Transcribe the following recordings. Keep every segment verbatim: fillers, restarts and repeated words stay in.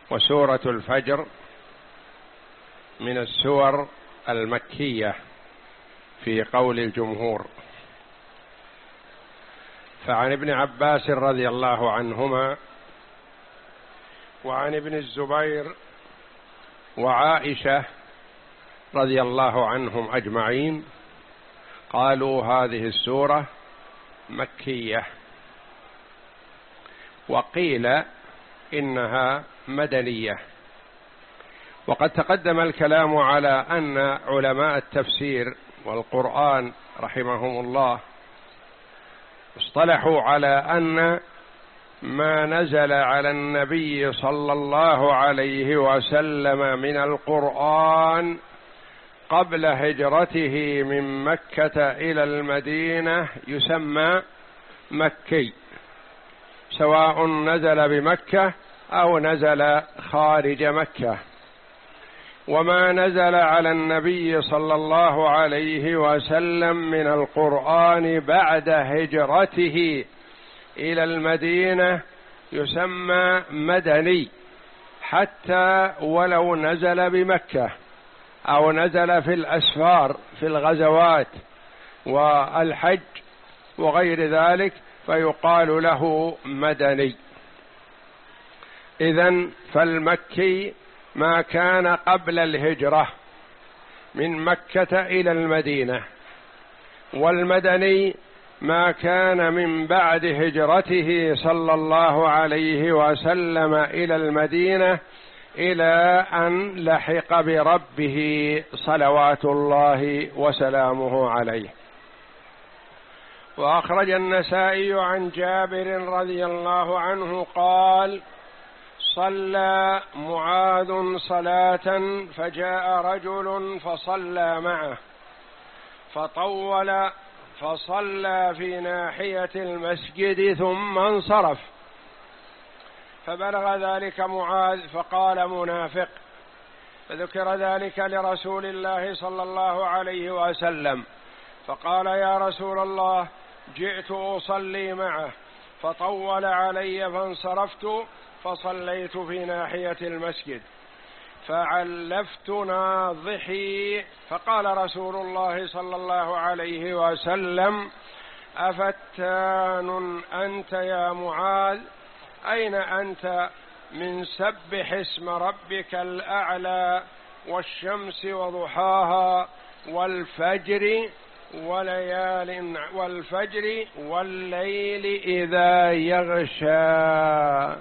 وسورة الفجر من السور المكية في قول الجمهور. فعن ابن عباس رضي الله عنهما وعن ابن الزبير وعائشة رضي الله عنهم أجمعين قالوا هذه السورة مكية، وقيل إنها مدنية. وقد تقدم الكلام على أن علماء التفسير والقرآن رحمهم الله اصطلحوا على أن ما نزل على النبي صلى الله عليه وسلم من القرآن قبل هجرته من مكة إلى المدينة يسمى مكي، سواء نزل بمكة أو نزل خارج مكة. وما نزل على النبي صلى الله عليه وسلم من القرآن بعد هجرته إلى المدينة يسمى مدني، حتى ولو نزل بمكة أو نزل في الأسفار في الغزوات والحج وغير ذلك فيقال له مدني. إذن فالمكي ما كان قبل الهجرة من مكة إلى المدينة، والمدني ما كان من بعد هجرته صلى الله عليه وسلم إلى المدينة إلى أن لحق بربه صلوات الله وسلامه عليه. وأخرج النسائي عن جابر رضي الله عنه قال: صلى معاذ صلاة فجاء رجل فصلى معه فطول فصلى في ناحية المسجد ثم انصرف، فبلغ ذلك معاذ فقال: منافق. فذكر ذلك لرسول الله صلى الله عليه وسلم فقال: يا رسول الله، جئت أصلي معه فطول علي فانصرفت فصليت في ناحية المسجد فعلفت ناضحي. فقال رسول الله صلى الله عليه وسلم: أفتان أنت يا معاذ؟ أين أنت من سبح اسم ربك الأعلى والشمس وضحاها والفجر وليال والفجر والليل إذا يغشى.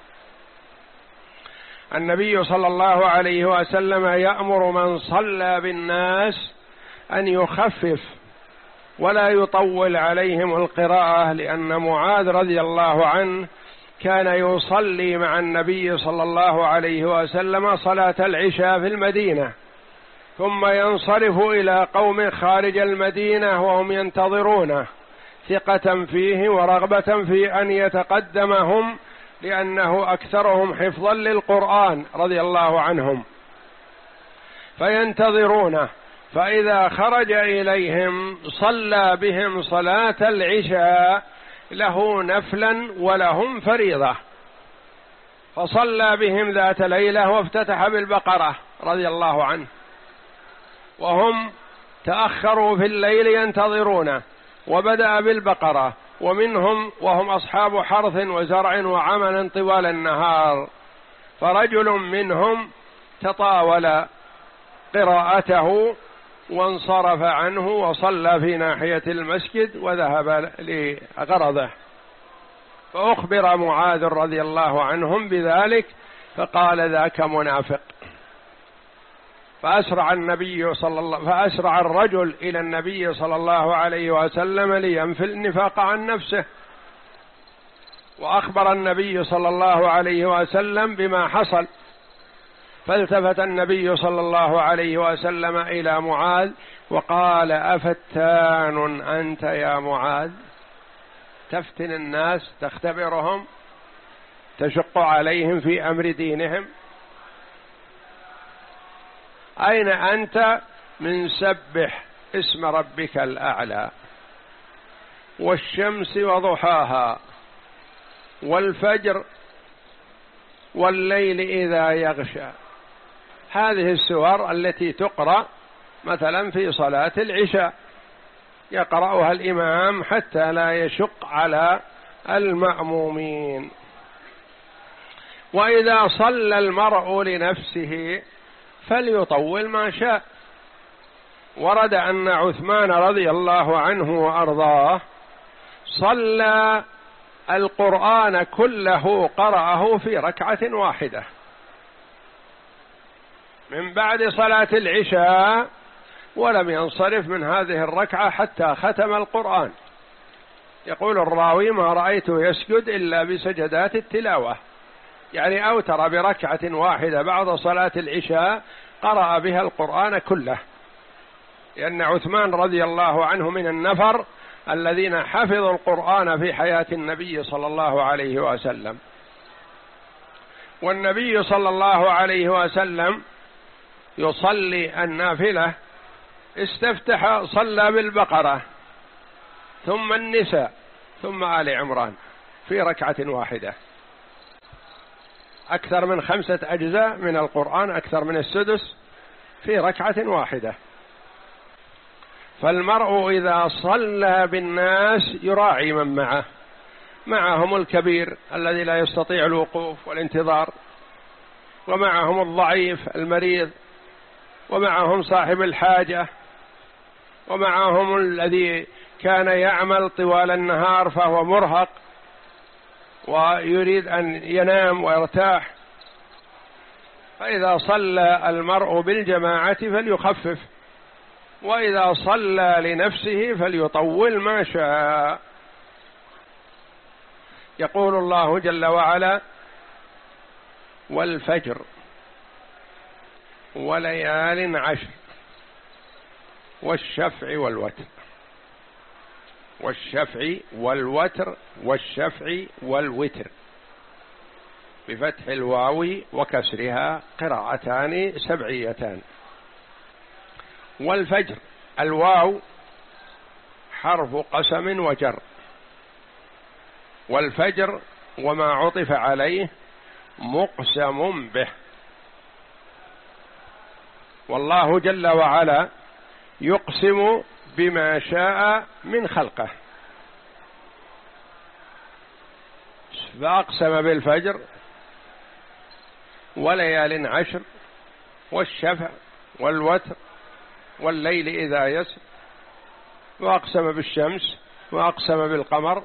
النبي صلى الله عليه وسلم يأمر من صلى بالناس أن يخفف ولا يطول عليهم القراءة، لأن معاذ رضي الله عنه كان يصلي مع النبي صلى الله عليه وسلم صلاة العشاء في المدينة، ثم ينصرف إلى قوم خارج المدينة وهم ينتظرونه ثقة فيه ورغبة في أن يتقدمهم، لأنه أكثرهم حفظا للقرآن رضي الله عنهم، فينتظرونه. فإذا خرج إليهم صلى بهم صلاة العشاء، له نفلا ولهم فريضة. فصلى بهم ذات ليلة وافتتح بالبقرة رضي الله عنه، وهم تأخروا في الليل ينتظرونه، وبدأ بالبقرة، ومنهم وهم أصحاب حرث وزرع وعمل طوال النهار، فرجل منهم تطاول قراءته وانصرف عنه وصلى في ناحية المسجد وذهب لغرضه. فأخبر معاذ رضي الله عنهم بذلك فقال: ذاك منافق. فأسرع النبي صلى الله فأسرع الرجل إلى النبي صلى الله عليه وسلم لينفي النفاق عن نفسه، وأخبر النبي صلى الله عليه وسلم بما حصل. فالتفت النبي صلى الله عليه وسلم إلى معاذ وقال: أفتان أنت يا معاذ؟ تفتن الناس، تختبرهم، تشق عليهم في أمر دينهم. أين أنت من سبح اسم ربك الأعلى والشمس وضحاها والفجر والليل إذا يغشى. هذه السور التي تقرأ مثلا في صلاة العشاء، يقرأها الإمام حتى لا يشق على المأمومين. وإذا صلى المرء لنفسه فليطول ما شاء. ورد أن عثمان رضي الله عنه وأرضاه صلى القرآن كله، قرأه في ركعة واحدة من بعد صلاة العشاء، ولم ينصرف من هذه الركعة حتى ختم القرآن. يقول الراوي: ما رأيته يسجد إلا بسجدات التلاوة، يعني أوتر بركعة واحدة بعد صلاة العشاء قرأ بها القرآن كله، لأن عثمان رضي الله عنه من النفر الذين حفظوا القرآن في حياة النبي صلى الله عليه وسلم. والنبي صلى الله عليه وسلم يصلي النافلة استفتح صلى بالبقرة ثم النساء ثم آل عمران في ركعة واحدة، أكثر من خمسة أجزاء من القرآن، أكثر من السدس في ركعة واحدة. فالمرء إذا صلى بالناس يراعي من معه، معهم الكبير الذي لا يستطيع الوقوف والانتظار، ومعهم الضعيف المريض، ومعهم صاحب الحاجة، ومعهم الذي كان يعمل طوال النهار فهو مرهق ويريد أن ينام ويرتاح. فإذا صلى المرء بالجماعة فليخفف، وإذا صلى لنفسه فليطول ما شاء. يقول الله جل وعلا: والفجر وليال عشر والشفع والوتر. والشفع والوتر والشفع والوتر بفتح الواو وكسرها، قراءتان سبعيتان. والفجر، الواو حرف قسم وجر، والفجر وما عطف عليه مقسم به. والله جل وعلا يقسم بما شاء من خلقه، فأقسم بالفجر وليال عشر والشفع والوتر والليل إذا يسر، وأقسم بالشمس، وأقسم بالقمر،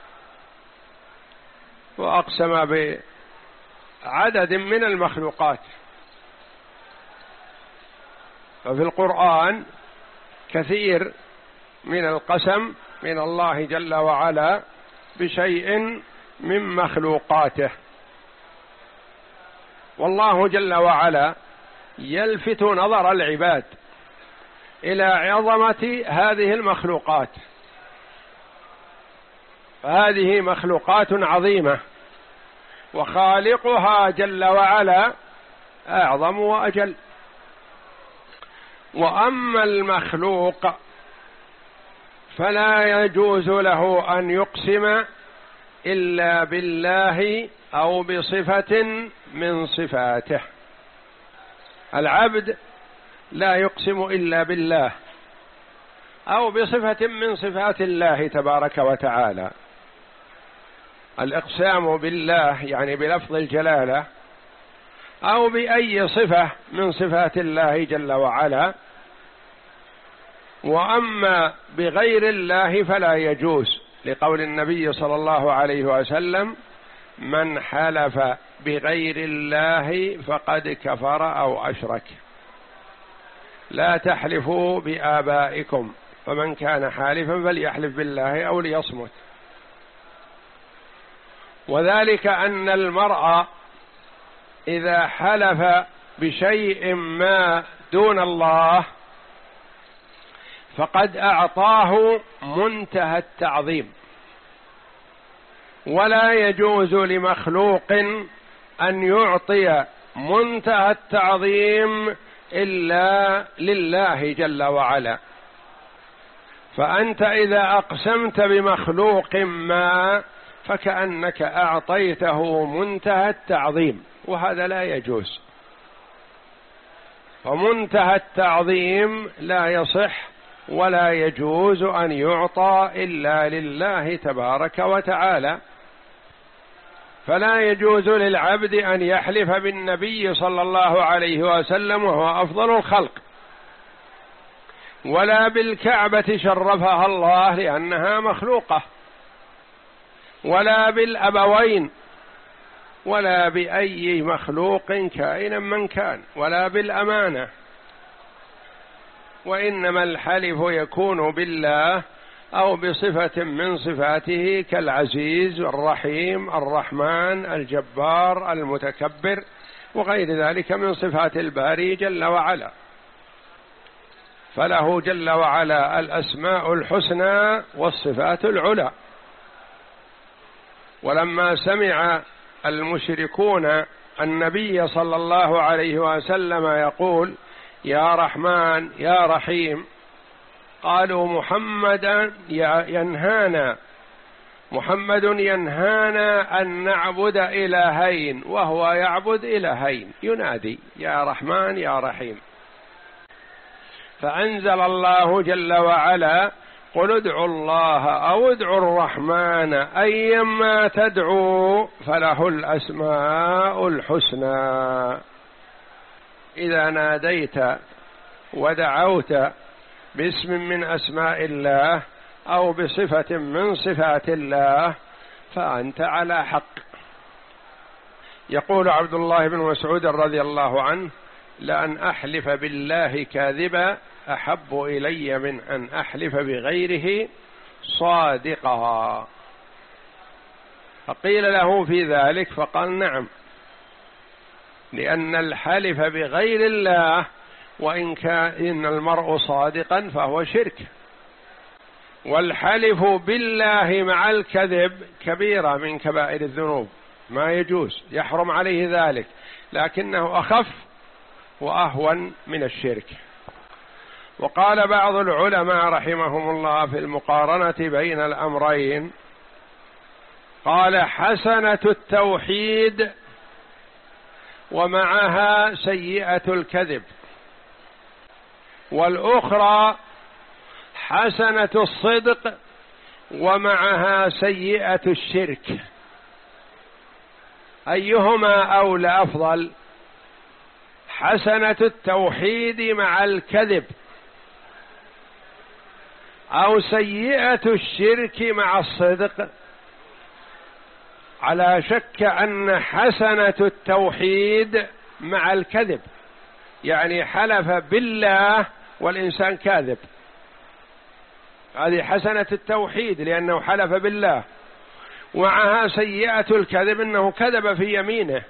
وأقسم بعدد من المخلوقات. ففي القرآن كثير من القسم من الله جل وعلا بشيء من مخلوقاته. والله جل وعلا يلفت نظر العباد إلى عظمة هذه المخلوقات، فهذه مخلوقات عظيمة، وخالقها جل وعلا أعظم وأجل. وأما المخلوق فلا يجوز له أن يقسم إلا بالله أو بصفة من صفاته. العبد لا يقسم إلا بالله أو بصفة من صفات الله تبارك وتعالى. الإقسام بالله يعني بلفظ الجلالة أو بأي صفة من صفات الله جل وعلا. وأما بغير الله فلا يجوز، لقول النبي صلى الله عليه وسلم: من حلف بغير الله فقد كفر أو أشرك. لا تحلفوا بآبائكم، فمن كان حالفا فليحلف بالله أو ليصمت. وذلك أن المرء إذا حلف بشيء ما دون الله فقد أعطاه منتهى التعظيم، ولا يجوز لمخلوق أن يعطي منتهى التعظيم إلا لله جل وعلا. فأنت إذا أقسمت بمخلوق ما فكأنك أعطيته منتهى التعظيم، وهذا لا يجوز. فمنتهى التعظيم لا يصح ولا يجوز أن يعطى إلا لله تبارك وتعالى. فلا يجوز للعبد أن يحلف بالنبي صلى الله عليه وسلم وهو أفضل الخلق، ولا بالكعبة شرفها الله لأنها مخلوقة، ولا بالأبوين، ولا بأي مخلوق كائنا من كان، ولا بالأمانة. وإنما الحلف يكون بالله أو بصفة من صفاته كالعزيز الرحيم الرحمن الجبار المتكبر وغير ذلك من صفات الباري جل وعلا. فله جل وعلا الأسماء الحسنى والصفات العلى. ولما سمع المشركون النبي صلى الله عليه وسلم يقول يا رحمن يا رحيم، قالوا محمدا ينهانا محمد ينهانا أن نعبد إلهين وهو يعبد إلهين، ينادي يا رحمن يا رحيم. فأنزل الله جل وعلا قل ادعوا الله أو ادعوا الرحمن أيما تدعوا فله الأسماء الحسنى. إذا ناديت ودعوت باسم من أسماء الله أو بصفة من صفات الله فأنت على حق. يقول عبد الله بن مسعود رضي الله عنه لأن أحلف بالله كاذبا أحب إلي من أن أحلف بغيره صادقا. فقيل له في ذلك فقال نعم، لأن الحلف بغير الله وإن كان المرء صادقا فهو شرك، والحلف بالله مع الكذب كبيرة من كبائر الذنوب ما يجوز، يحرم عليه ذلك، لكنه أخف وأهون من الشرك. وقال بعض العلماء رحمهم الله في المقارنة بين الأمرين، قال حسنة التوحيد ومعها سيئة الكذب، والأخرى حسنة الصدق ومعها سيئة الشرك، أيهما أولى أفضل؟ حسنة التوحيد مع الكذب أو سيئة الشرك مع الصدق؟ على شك أن حسنة التوحيد مع الكذب، يعني حلف بالله والإنسان كاذب، هذه حسنة التوحيد لأنه حلف بالله، ومعها سيئة الكذب أنه كذب في يمينه.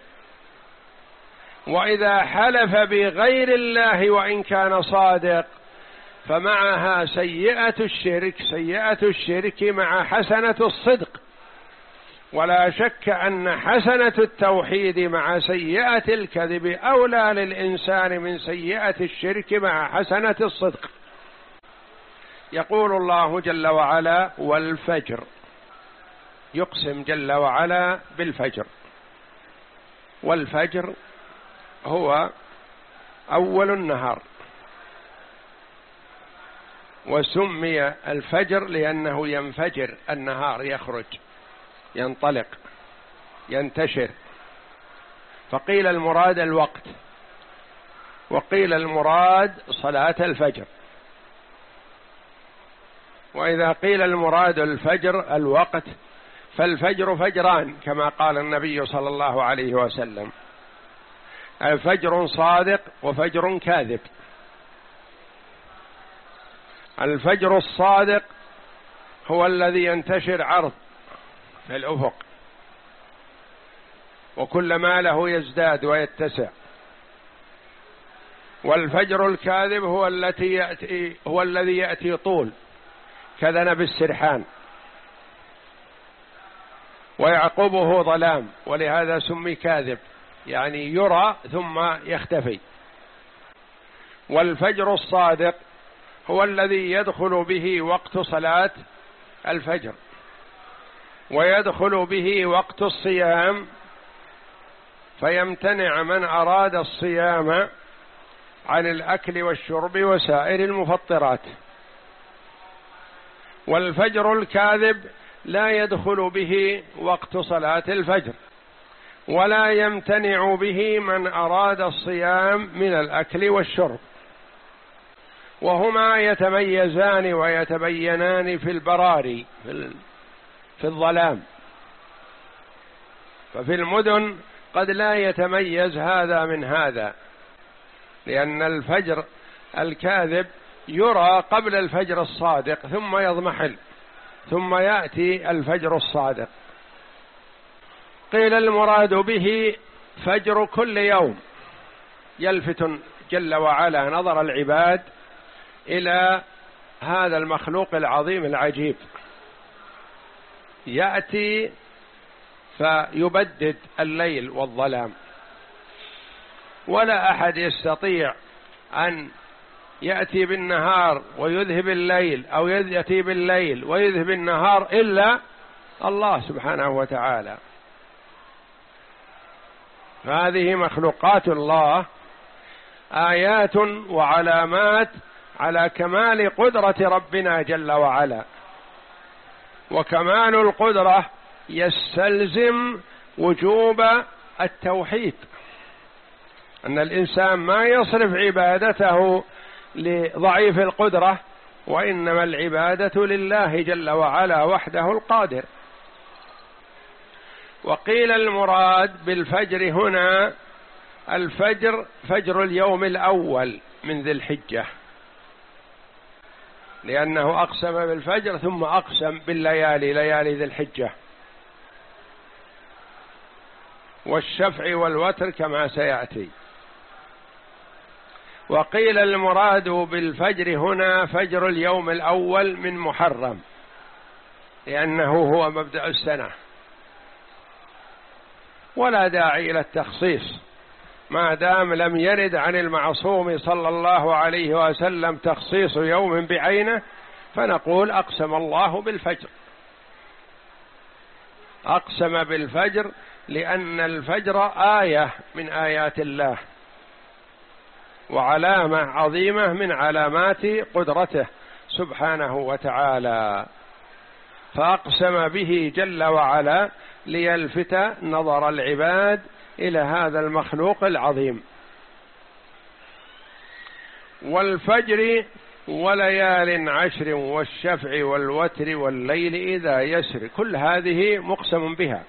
وإذا حلف بغير الله وإن كان صادق فمعها سيئة الشرك، سيئة الشرك مع حسنة الصدق. ولا شك أن حسنة التوحيد مع سيئة الكذب أولى للإنسان من سيئة الشرك مع حسنة الصدق. يقول الله جل وعلا والفجر، يقسم جل وعلا بالفجر، والفجر هو أول النهار، وسمي الفجر لأنه ينفجر النهار، يخرج ينطلق ينتشر. فقيل المراد الوقت، وقيل المراد صلاة الفجر. وإذا قيل المراد الفجر الوقت فالفجر فجران كما قال النبي صلى الله عليه وسلم، الفجر صادق وفجر كاذب. الفجر الصادق هو الذي ينتشر عرض في الأفق وكلما له يزداد ويتسع، والفجر الكاذب هو التي يأتي هو الذي يأتي طول كذنب السرحان ويعقبه ظلام، ولهذا سمي كاذب، يعني يرى ثم يختفي. والفجر الصادق هو الذي يدخل به وقت صلاة الفجر ويدخل به وقت الصيام فيمتنع من أراد الصيام عن الأكل والشرب وسائر المفطرات. والفجر الكاذب لا يدخل به وقت صلاة الفجر، ولا يمتنع به من أراد الصيام من الأكل والشرب، وهما يتميزان ويتبينان في البراري في الظلام. ففي المدن قد لا يتميز هذا من هذا، لأن الفجر الكاذب يرى قبل الفجر الصادق ثم يضمحل، ثم يأتي الفجر الصادق. قيل المراد به فجر كل يوم، يلفت جل وعلا نظر العباد إلى هذا المخلوق العظيم العجيب، يأتي فيبدد الليل والظلام، ولا أحد يستطيع أن يأتي بالنهار ويذهب الليل، أو يأتي بالليل ويذهب النهار، إلا الله سبحانه وتعالى. هذه مخلوقات الله آيات وعلامات على كمال قدرة ربنا جل وعلا. وكمال القدرة يستلزم وجوب التوحيد، أن الإنسان ما يصرف عبادته لضعيف القدرة، وإنما العبادة لله جل وعلا وحده القادر. وقيل المراد بالفجر هنا الفجر فجر اليوم الأول من ذي الحجة، لأنه أقسم بالفجر ثم أقسم بالليالي، ليالي ذي الحجة، والشفع والوتر كما سيأتي. وقيل المراد بالفجر هنا فجر اليوم الأول من محرم، لأنه هو مبدأ السنة، ولا داعي إلى التخصيص ما دام لم يرد عن المعصوم صلى الله عليه وسلم تخصيص يوم بعينه، فنقول أقسم الله بالفجر. أقسم بالفجر لأن الفجر آية من آيات الله، وعلامة عظيمة من علامات قدرته سبحانه وتعالى، فأقسم به جل وعلا ليلفت نظر العباد إلى هذا المخلوق العظيم. والفجر وليال عشر والشفع والوتر والليل إذا يسر، كل هذه مقسم بها،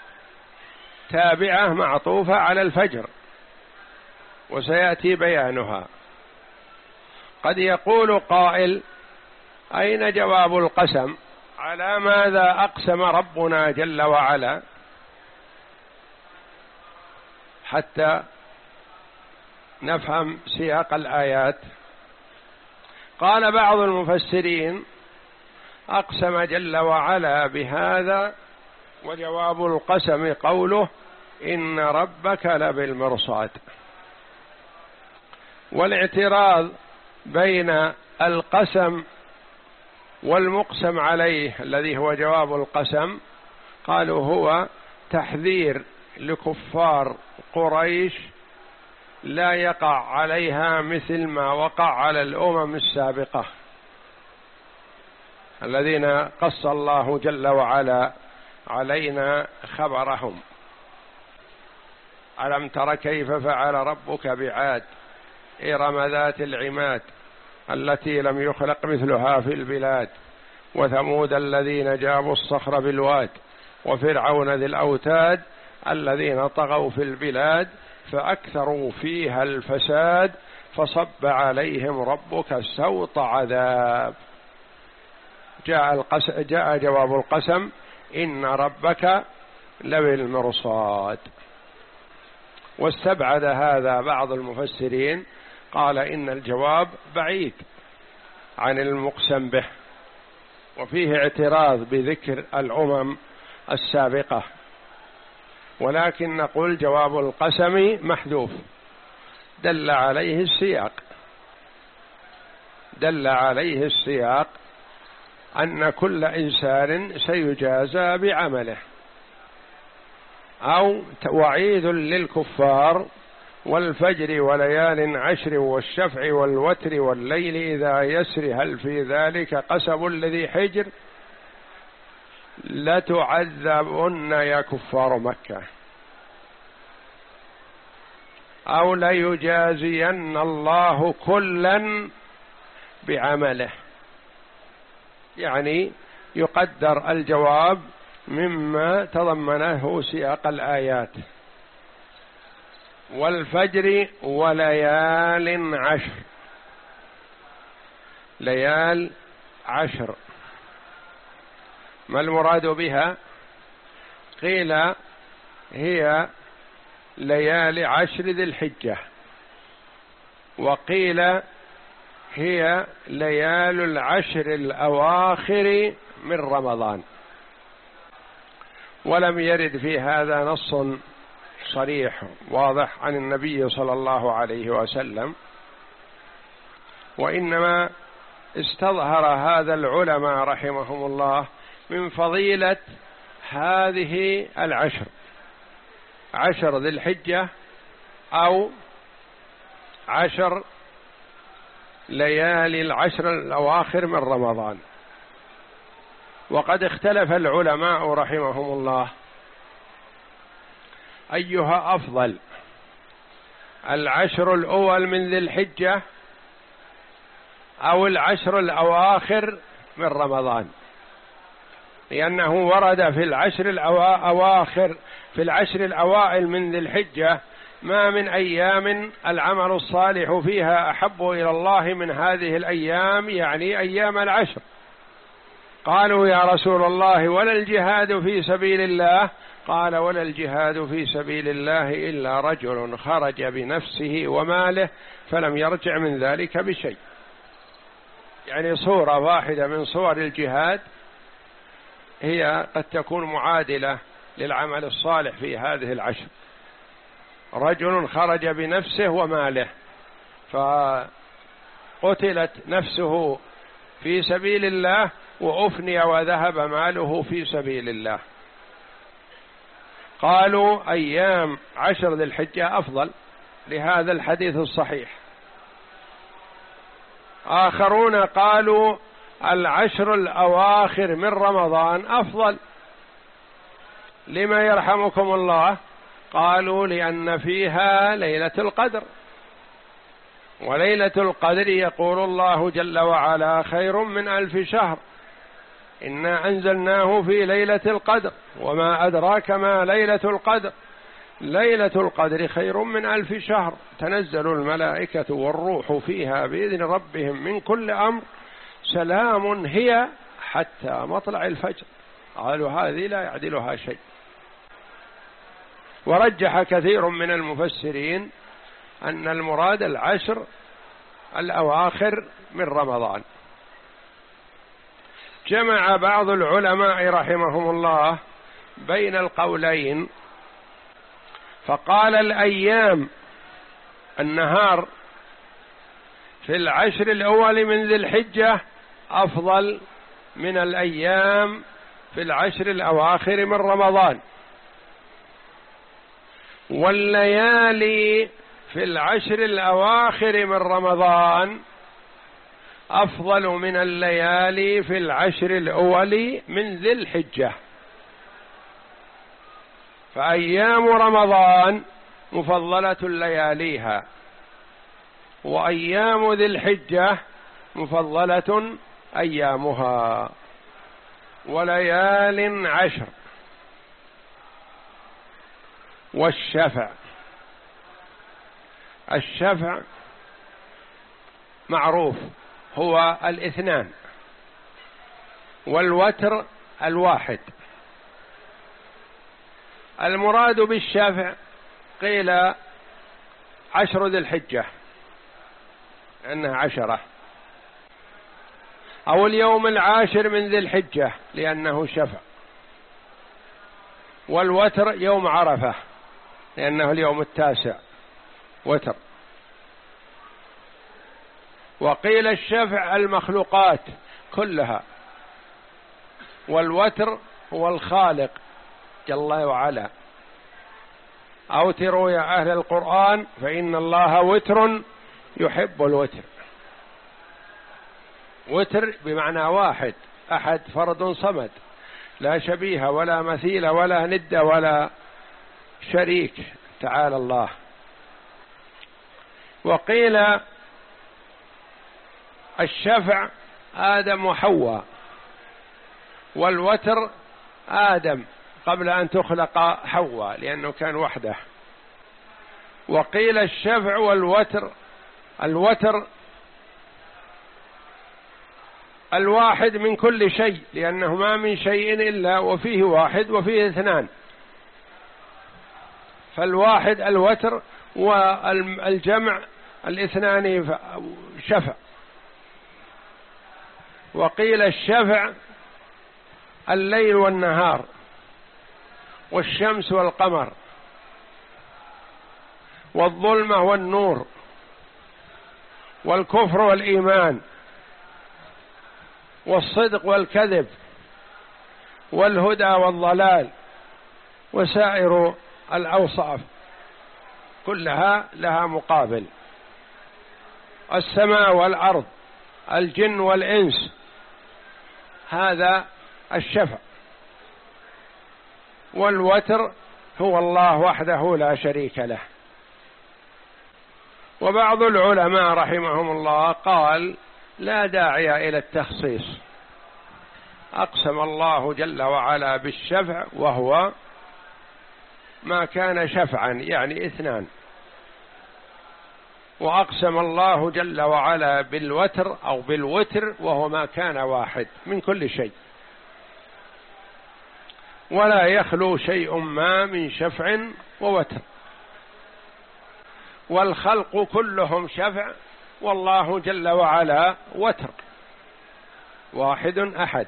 تابعة معطوفة على الفجر، وسيأتي بيانها. قد يقول قائل: أين جواب القسم؟ على ماذا أقسم ربنا جل وعلا؟ حتى نفهم سياق الآيات. قال بعض المفسرين: أقسم جل وعلا بهذا، وجواب القسم قوله: إن ربك لبالمرصاد. والاعتراض بين القسم والمقسم عليه الذي هو جواب القسم، قالوا هو تحذير لكفار قريش لا يقع عليها مثل ما وقع على الأمم السابقة الذين قص الله جل وعلا علينا خبرهم. ألم تر كيف فعل ربك بعاد إرم ذات العماد التي لم يخلق مثلها في البلاد، وثمود الذين جابوا الصخر بالواد، وفرعون ذي الأوتاد الذين طغوا في البلاد فأكثروا فيها الفساد فصب عليهم ربك سوط عذاب. جاء, القس... جاء جواب القسم: إن ربك لبالمرصاد. واستبعد هذا بعض المفسرين، قال إن الجواب بعيد عن المقسم به، وفيه اعتراض بذكر الأمم السابقة، ولكن نقول جواب القسم محذوف، دل عليه السياق، دل عليه السياق أن كل إنسان سيجازى بعمله. أو وعيد للكفار: والفجر وليال عشر والشفع والوتر والليل إذا يسر هل في ذلك قسم الذي حجر لتعذبن يا كفار مكة أو ليجازين الله كلا بعمله. يعني يقدر الجواب مما تضمنه سياق الآيات. والفجر وليال عشر، ليال عشر ما المراد بها؟ قيل هي ليالي عشر ذي الحجة، وقيل هي ليال العشر الأواخر من رمضان، ولم يرد في هذا نص صريح واضح عن النبي صلى الله عليه وسلم، وإنما استظهر هذا العلماء رحمهم الله من فضيلة هذه العشر، عشر ذي الحجة أو عشر ليالي العشر الأواخر من رمضان. وقد اختلف العلماء رحمهم الله أيها أفضل، العشر الأول من ذي الحجة أو العشر الأواخر من رمضان، لأنه ورد في العشر الأواخر في العشر الأوائل من ذي الحجة: ما من أيام العمل الصالح فيها أحب إلى الله من هذه الأيام، يعني أيام العشر. قالوا يا رسول الله ولا الجهاد في سبيل الله؟ قال ولا الجهاد في سبيل الله إلا رجل خرج بنفسه وماله فلم يرجع من ذلك بشيء. يعني صورة واحدة من صور الجهاد هي قد تكون معادلة للعمل الصالح في هذه العشر: رجل خرج بنفسه وماله، فقتلت نفسه في سبيل الله وأفني وذهب ماله في سبيل الله. قالوا أيام عشر ذي الحجة أفضل لهذا الحديث الصحيح. آخرون قالوا العشر الأواخر من رمضان أفضل. لما يرحمكم الله؟ قالوا لأن فيها ليلة القدر، وليلة القدر يقول الله جل وعلا خير من ألف شهر، إنا أنزلناه في ليلة القدر وما أدراك ما ليلة القدر، ليلة القدر خير من ألف شهر، تنزل الملائكة والروح فيها بإذن ربهم من كل أمر، سلام هي حتى مطلع الفجر. قالوا هذه لا يعدلها شيء. ورجح كثير من المفسرين أن المراد العشر الأواخر من رمضان. جمع بعض العلماء رحمهم الله بين القولين، فقال الأيام النهار في العشر الأول من ذي الحجة أفضل من الأيام في العشر الأواخر من رمضان، والليالي في العشر الأواخر من رمضان أفضل من الليالي في العشر الأول من ذي الحجة. فأيام رمضان مفضلة لياليها، وأيام ذي الحجة مفضلة أيامها. وليال عشر والشفع، الشفع معروف هو الاثنان، والوتر الواحد. المراد بالشفع قيل عشر ذي الحجة لأنها عشرة، أو اليوم العاشر من ذي الحجة لأنه شفع، والوتر يوم عرفة لأنه اليوم التاسع وتر. وقيل الشفع المخلوقات كلها، والوتر هو الخالق جل وعلا أوتروا يا أهل القرآن فإن الله وتر يحب الوتر. وتر بمعنى واحد، أحد، فرد صمد، لا شبيه ولا مثيل ولا ند ولا شريك، تعالى الله. وقيل الشفع آدم وحواء، والوتر آدم قبل أن تخلق حواء لأنه كان وحده. وقيل الشفع والوتر، الوتر الواحد من كل شيء، لأنه ما من شيء إلا وفيه واحد وفيه اثنان، فالواحد الوتر والجمع الاثنان شفع. وقيل الشفع الليل والنهار والشمس والقمر والظلمة والنور والكفر والإيمان والصدق والكذب والهدى والضلال وسائر الأوصاف كلها لها مقابل. السماء والأرض، الجن والإنس، هذا الشفع. والوتر هو الله وحده لا شريك له. وبعض العلماء رحمهم الله قال لا داعي إلى التخصيص، أقسم الله جل وعلا بالشفع وهو ما كان شفعا يعني اثنان، وأقسم الله جل وعلا بالوتر أو بالوتر وهو ما كان واحد من كل شيء، ولا يخلو شيء ما من شفع ووتر. والخلق كلهم شفع، والله جل وعلا وتر واحد أحد.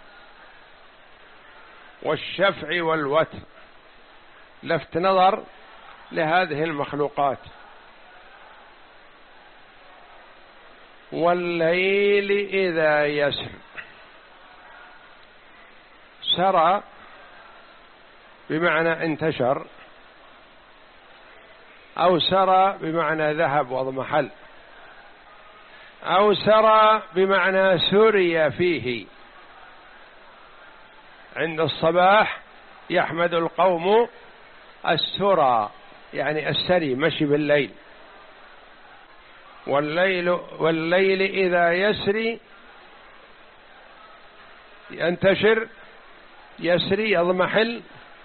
والشفع والوتر لفت نظر لهذه المخلوقات. والليل إذا يسر، سرى بمعنى انتشر، أو سرى بمعنى ذهب واضمحل، أو سرى بمعنى سري فيه. عند الصباح يحمد القوم السرى يعني السري، مشي بالليل. والليل والليل إذا يسري، ينتشر، يسري يضمحل،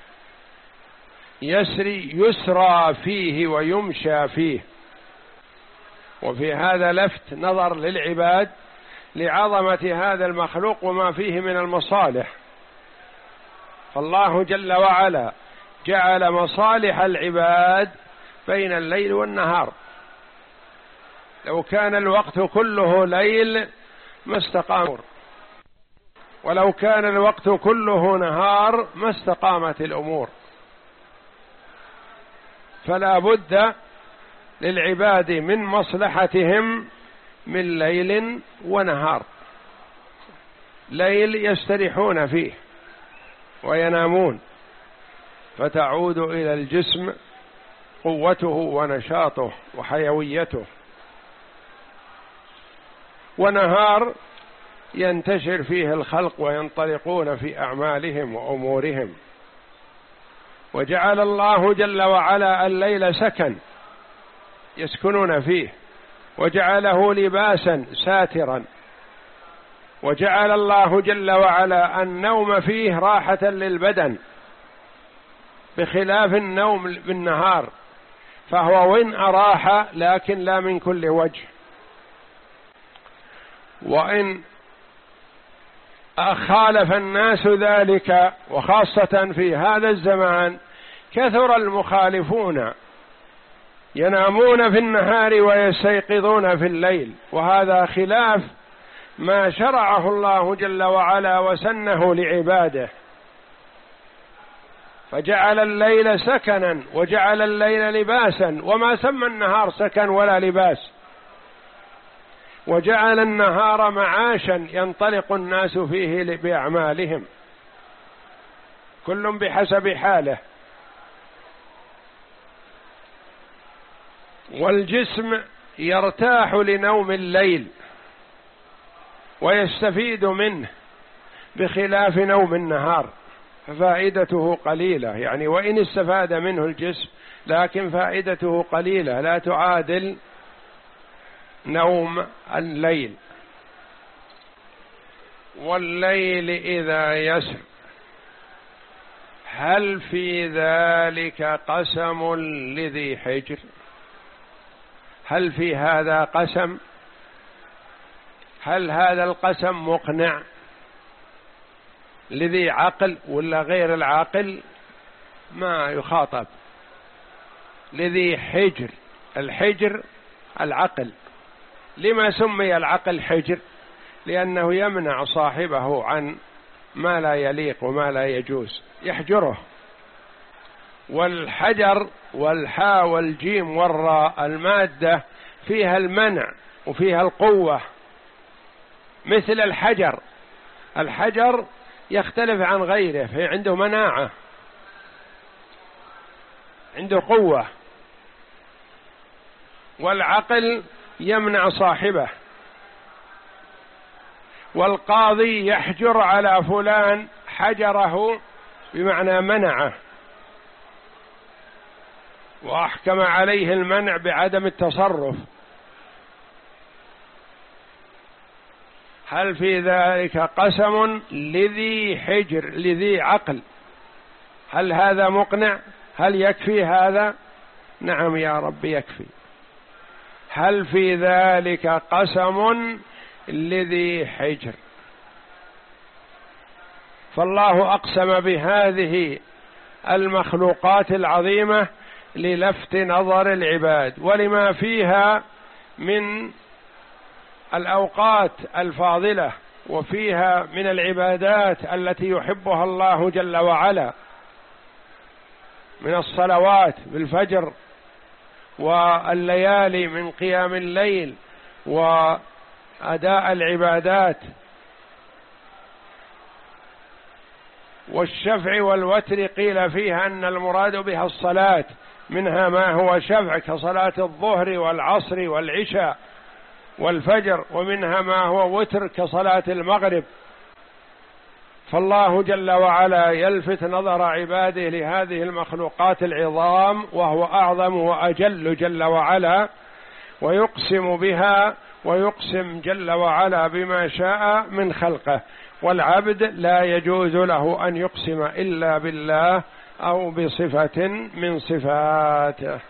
يسري يسرى فيه ويمشى فيه. وفي هذا لفت نظر للعباد لعظمة هذا المخلوق وما فيه من المصالح. فالله جل وعلا جعل مصالح العباد بين الليل والنهار. لو كان الوقت كله ليل ما استقام، ولو كان الوقت كله نهار ما استقامت الأمور. فلا بد للعباد من مصلحتهم من ليل ونهار. ليل يستريحون فيه وينامون، فتعود إلى الجسم قوته ونشاطه وحيويته، ونهار ينتشر فيه الخلق وينطلقون في أعمالهم وأمورهم. وجعل الله جل وعلا الليل سكن يسكنون فيه، وجعله لباسا ساترا، وجعل الله جل وعلا النوم فيه راحة للبدن بخلاف النوم بالنهار، فهو وإن أراح لكن لا من كل وجه. وإن خالف الناس ذلك، وخاصة في هذا الزمان كثر المخالفون ينامون في النهار ويستيقظون في الليل، وهذا خلاف ما شرعه الله جل وعلا وسنه لعباده. فجعل الليل سكنا وجعل الليل لباسا، وما سمى النهار سكن ولا لباس، وجعل النهار معاشا ينطلق الناس فيه بأعمالهم كل بحسب حاله. والجسم يرتاح لنوم الليل ويستفيد منه بخلاف نوم النهار، ففائدته قليلة، يعني وإن استفاد منه الجسم لكن فائدته قليلة لا تعادل نوم الليل. والليل إذا يسر هل في ذلك قسم لذي حجر؟ هل في هذا قسم؟ هل هذا القسم مقنع لذي عقل ولا غير العاقل؟ ما يخاطب. لذي حجر، الحجر العقل. لما سمي العقل حجر؟ لأنه يمنع صاحبه عن ما لا يليق وما لا يجوز، يحجره. والحجر والحاء والجيم والراء المادة فيها المنع وفيها القوة، مثل الحجر. الحجر يختلف عن غيره، في عنده مناعة، عنده قوة. والعقل يمنع صاحبه. والقاضي يحجر على فلان، حجره بمعنى منعه، وأحكم عليه المنع بعدم التصرف. هل في ذلك قسم لذي حجر لذي عقل؟ هل هذا مقنع؟ هل يكفي هذا؟ نعم يا رب يكفي. هل في ذلك قسم لذي حجر؟ فالله أقسم بهذه المخلوقات العظيمة للفت نظر العباد ولما فيها من الأوقات الفاضلة، وفيها من العبادات التي يحبها الله جل وعلا من الصلوات بالفجر والليالي من قيام الليل وأداء العبادات، والشفع والوتر قيل فيها أن المراد بها الصلاة، منها ما هو شفع كصلاة الظهر والعصر والعشاء والفجر، ومنها ما هو وتر كصلاة المغرب. فالله جل وعلا يلفت نظر عباده لهذه المخلوقات العظام، وهو أعظم وأجل جل وعلا، ويقسم بها، ويقسم جل وعلا بما شاء من خلقه. والعبد لا يجوز له أن يقسم إلا بالله أو بصفة من صفاته.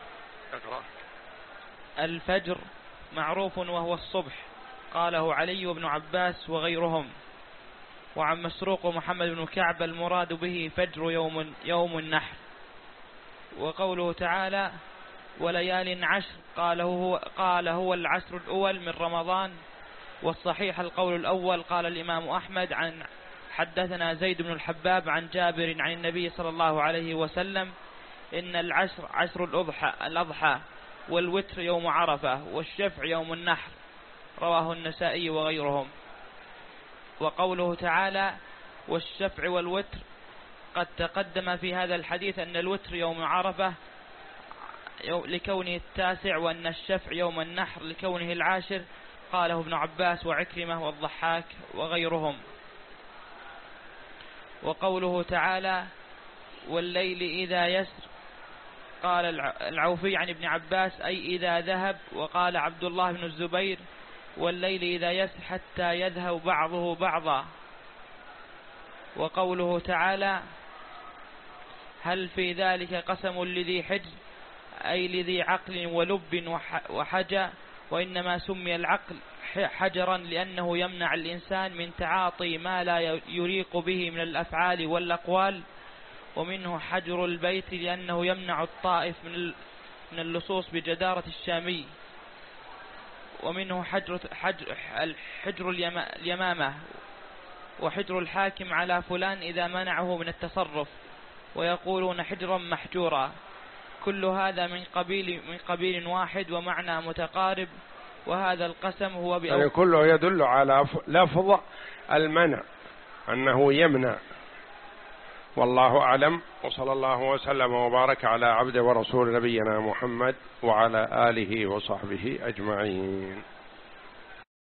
الفجر معروف وهو الصبح، قاله علي بن عباس وغيرهم. وعن مسروق محمد بن كعب المراد به فجر يوم, يوم النحر. وقوله تعالى وليال عشر قال هو, قال هو العشر الأول من رمضان. والصحيح القول الأول. قال الإمام أحمد عن حدثنا زيد بن الحباب عن جابر عن النبي صلى الله عليه وسلم إن العشر عشر الأضحى, الأضحى والوتر يوم عرفة والشفع يوم النحر. رواه النسائي وغيرهم. وقوله تعالى والشفع والوتر قد تقدم في هذا الحديث أن الوتر يوم عرفة لكونه التاسع، وأن الشفع يوم النحر لكونه العاشر. قاله ابن عباس وعكرمة والضحاك وغيرهم. وقوله تعالى والليل إذا يسر قال العوفي عن ابن عباس أي إذا ذهب. وقال عبد الله بن الزبير والليل إذا يسر حتى يذهب بعضه بعضا. وقوله تعالى هل في ذلك قسم لذي حجر أي لذي عقل ولب وحجى. وإنما سمي العقل حجرا لأنه يمنع الإنسان من تعاطي ما لا يريق به من الأفعال والأقوال. ومنه حجر البيت لأنه يمنع الطائف من اللصوص بجدارة الشامي. ومنه حجر, حجر, حجر اليمامة وحجر الحاكم على فلان إذا منعه من التصرف، ويقولون حجرا محجورا. كل هذا من قبيل من قبيل واحد ومعنى متقارب. وهذا القسم هو بأول يعني كله يدل على لفظ المنع أنه يمنع، والله أعلم، وصلى الله وسلم وبارك على عبد ورسول نبينا محمد وعلى آله وصحبه أجمعين.